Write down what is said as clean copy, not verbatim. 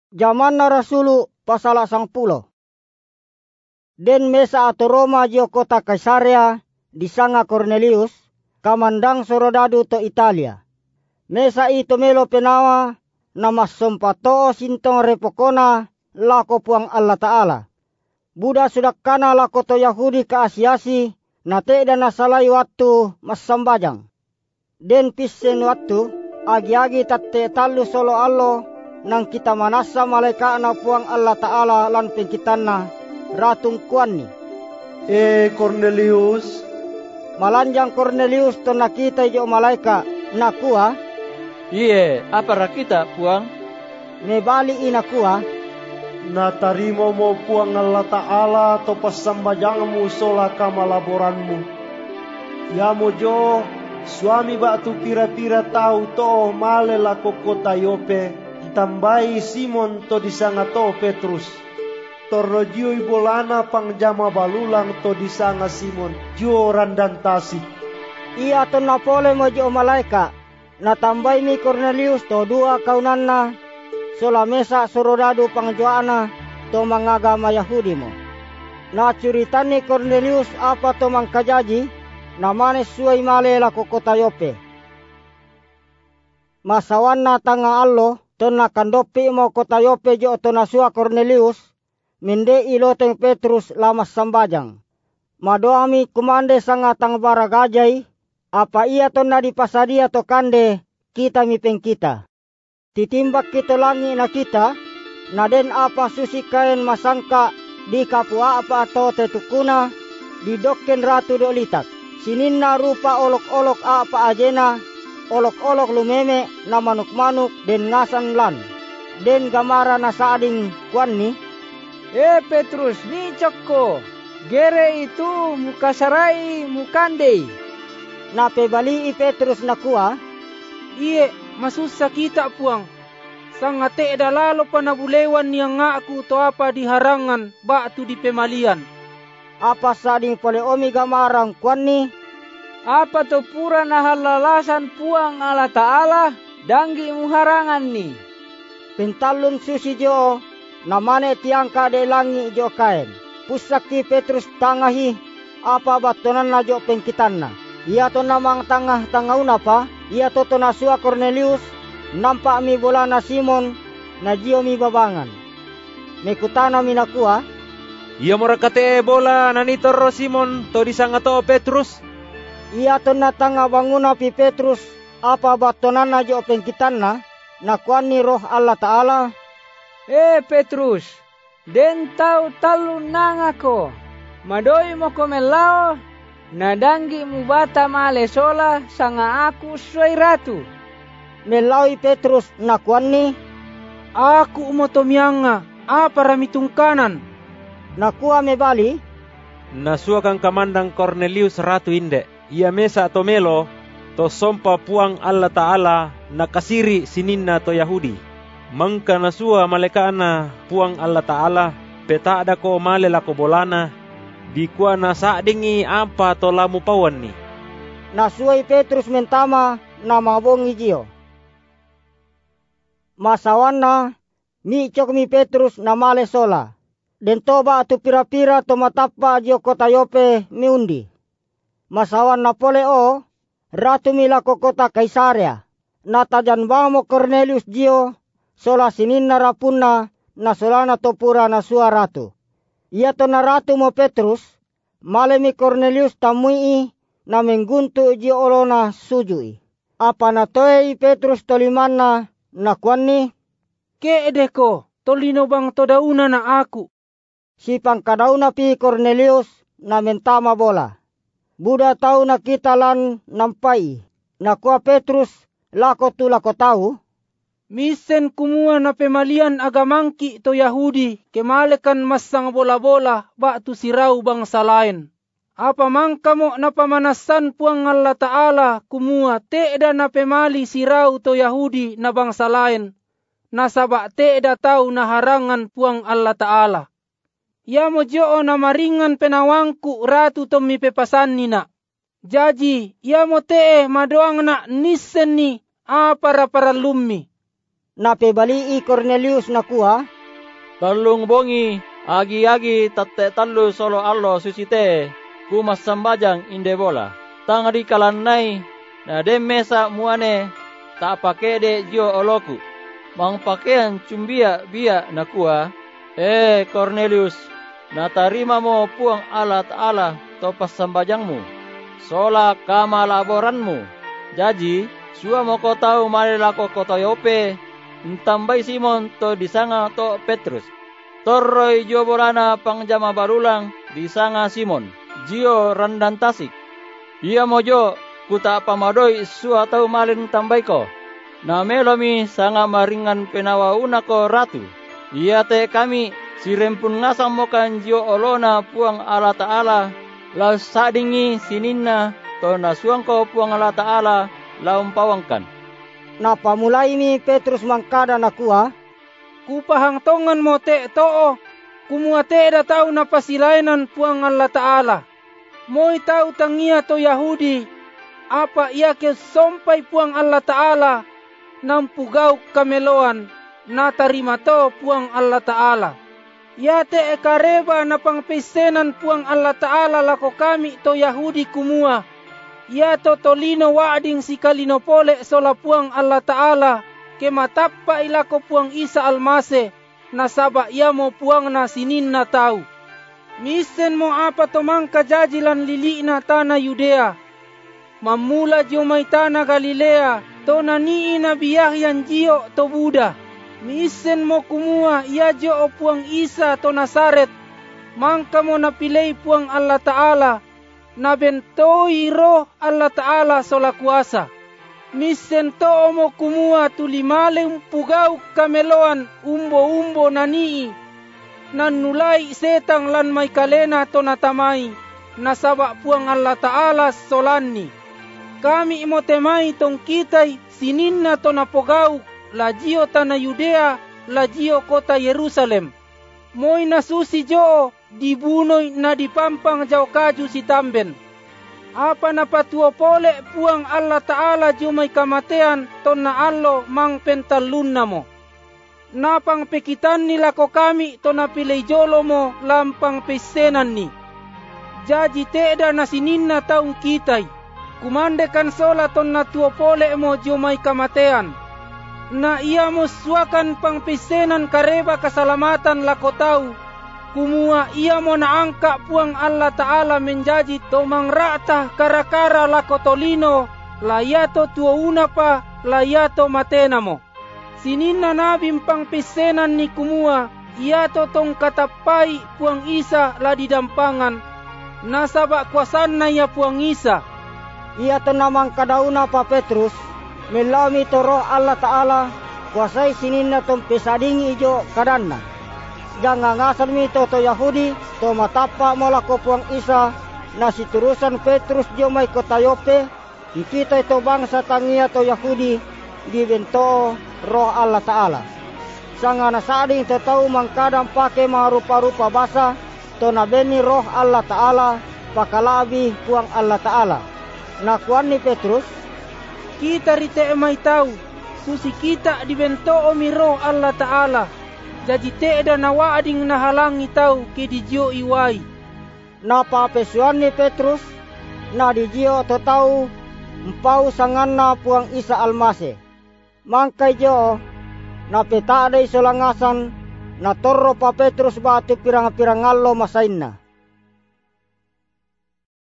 Zaman na Rasulu pasala 10. Den mesa ato Roma jio kota Kaisarea disanga Cornelius, kamandang sorodadu to Italia. Mesa ito melo penawa na masompato sintong repokona lako puang Allah Ta'ala. Buda sudak kana lako to Yahudi ka asiasi na te dan nasalay waktu masambajang. Den pisen waktu agi-agi tatte talu solo allo nang kita manasa malaikat na puang Allah Ta'ala lan pengkitanna ratung kuanni. Cornelius. Malanjang Cornelius to nakita jo malaikat nakua. Iye, apa rakita puang? Mebali inakua. Natarimo mo puang Allah Ta'ala to pasambajangmu sola kamalaboranmu. Ya mo jo suami batu pira-pira tahu to male lako kota Yope. Tambahi Simon to disanga to Petrus. Torrojioi bolana pangjama balulang to disanga Simon jo randan tasik. Ia to napole mo jo malaika. Natambay mi Cornelius to dua kaunanna. Sola mesa sorodadu pangjoana to mangagama Yahudi mo. Na curitan ni Cornelius apa to mangkajaji namane suai male lako kota Yope. Masawan na tanga allo to nakandopi mo kota Yope jo to nasua Cornelius, minde iloteng Petrus lamas sambajang. Madoami kumande sangatang baragajay, apa ia to na dipasadia to kande kita mipeng kita. Titimbak kito langi na kita, na den apa susi kain masangka di kapua apa to tetukuna, di dokken ratu do litak. Sinin na rupa olok-olok apa ajena, olok-olok lumeme na manuk-manuk den ngasan lan. Den gamara na saading kuanni. Petrus ni cokko. Gere itu mukasarai mukandei. Na pebali Petrus nakua. Iye masusa kita puang. Sangate dalalo panabulewan yang ngaku to apa diharangan batu di pemalian. Apa sading pole omi gamarang kuanni. Apa to pura na halalasan puang Allah Ta'ala danggi muharangan ni. Pentalun susi jo namane tiangka de langi jo kain. Pusaki Petrus tangahi apa batonan na jo pengkitanna. Ia to namang tangah-tangauna pa. Ia to nasua Cornelius nampak mi bolana Simon na jio mi babangan. Mekutana minakua. Ia morakate bola nanitor Simon to disanga to Petrus. Ia to natanga banguna pi Petrus apa batonan na jo pengkitanna na kuani roh Allah Ta'ala. Petrus, den tau talu nangako. Madoi mo komelao na danggi mubata male sola sanga aku suai ratu. Melawi Petrus na kuani. Aku umotomianga apa ramitungkanan. Nakua mebali. Nasua kang kamandang Cornelius ratu inde. Ia mesa to melo to sompa puang Allah Ta'ala nakasiri sininna to Yahudi. Mangka nasua malekana puang Allah Ta'ala peta ada ko male lako bolana di kuana saadingi apa to lamu pawan ni. Nasuai Petrus mentama nama bongi jio. Masawana mi cok mi Petrus namale sola. Den toba tu pira-pira to matapa jio kota Yope miundi. Masawan napole o ratu milako kota Kaisarea. Natajan bamo Cornelius jio sola sininna rapunna na solana topura na sua ratu. Ia to na ratu mo Petrus malemi Cornelius tamui na mengguntu jio olona sujui. Apa na toei Petrus tolimanna na kuanni. Ke edeko tolino bang todauna na aku. Si pangkadauna pi Cornelius na mentama bola. Buda tahu na kita lan nampai. Nakua Petrus lako tu lako tahu. Misen kumua na pemalian agamangki to Yahudi kemalekan masang bola-bola batu sirau bangsa lain. Apa mangkamo na pamanasan puang Allah Ta'ala kumua teeda na pemali sirau to Yahudi na bangsa lain. Nasaba teeda tahu na harangan puang Allah Ta'ala. Ya mo joo na maringan penawangku ratu to mi pepasan nina. Jaji, ya mo tee madoang na nisen ni para lummi. Napebalii Cornelius nakua, Talung bongi agi-agi tatte tallu solo allo susite kumas sambajang inde bola. Tangadi kalanai na demesa muane tak pake de jio oloku. Mang pakaian cumbia bia nakua, Cornelius, na tarima mo puang Allah Ta'ala topas sambajangmu. Sola kama laboranmu. Jaji, sua mo ko tahu malelako kota Yope, entambai Simon to disanga to Petrus. Torroi jo bolana pangjama barulang disanga Simon, jio randan tasik. Ia mojo kuta pamadoi sua tahu malin tambai ko. Na melomi sanga maringan penawa unako ratu. Ia te kami sirempun ngasang mokan jio olona puang Allah Ta'ala. Lau sadingi sininna to nasuangko puang Allah Ta'ala lau pawangkan. Napamulai mi Petrus mangkada nakua, Kupahang tongan mo te too, kumua te da tau na pasilainan puang Allah Ta'ala. Moi tau tangia to Yahudi, apa ia ke sompai puang Allah Ta'ala, nam pugau kameloan, na tarima to puang Allah Ta'ala. Ya te kareba na pangpesenan puang Allah Ta'ala lako kami to Yahudi kumua. Ya to tolino waading si kalinopole sola puang Allah Ta'ala, ke matappa ilako puang Isa almase, na saba ia mo puang na sinin na tau. Misen mo apa to mangka jajilan lili na tanah Yudea. Mamula jo may tanah Galilea, to nanii na biyahyan jio to Buda. Misen mo kumua ia jo o puang Isa to Nasaret. Mangka mo napilay puang Allah Ta'ala, na bentoi roh Allah Ta'ala sola kuasa. Misen to mo kumua tulimale umpugau kameloan umbo-umbo nanii. Nanulay setang lan may kalena to natamay, nasaba puang Allah Ta'ala solani. Kami mo temay tong kitay sinin na to napogau, lajio tanah Yudea, lajio kota Yerusalem. Moy nasusi jo, dibunoy na dipampang jaw kaju si tamben. Apa na patuo pole puang Allah Ta'ala jo may kamatean ton na allo mang pentalun na mo. Napang pekitan nila ko kami to napilay jolo mo lampang pesenan ni. Jaji teeda na sinin na taong kitay. Kumande kan sola ton na tuo pole mo jo may kamatean. Na iya mo suakan pang pesenan kareba kasalamatan lako tau. Kumua ia mo naangka puang Allah Ta'ala menjaji to mangrata karakara lako tolino, layato tuouna pa, layato matena mo. Sinina nabim pang pesenan ni kumua, iato tong katapai puang Isa la didampangan, nasaba kuasan na ia puang Isa. Ia to namang kadauna pa Petrus, melami to roh Allah Ta'ala, kuasai sinina tong pesadingi ijo kadanna. Jangan ngasal mi to Yahudi, to matapa molako puang Isa, na siturusan Petrus jo may kota Yope, kita ito bangsa tangia to Yahudi, dibento roh Allah Ta'ala. Sanga nasading to tau mangkadang pake mga rupa-rupa basa, to nabeni roh Allah Ta'ala, pakalabi puang Allah Ta'ala. Nakuan ni Petrus, kita rite may tau, susi kita dibento omi roh Allah Ta'ala. Jadi teeda na waading nahalangi tau ke dijio iwai. Napapesuan ni Petrus, na dijio to tau, empau sanganna puang Isa almase. Mangkay jo, napetadai solangasan, na torro pa Petrus batu pirang-pirang allo masainna.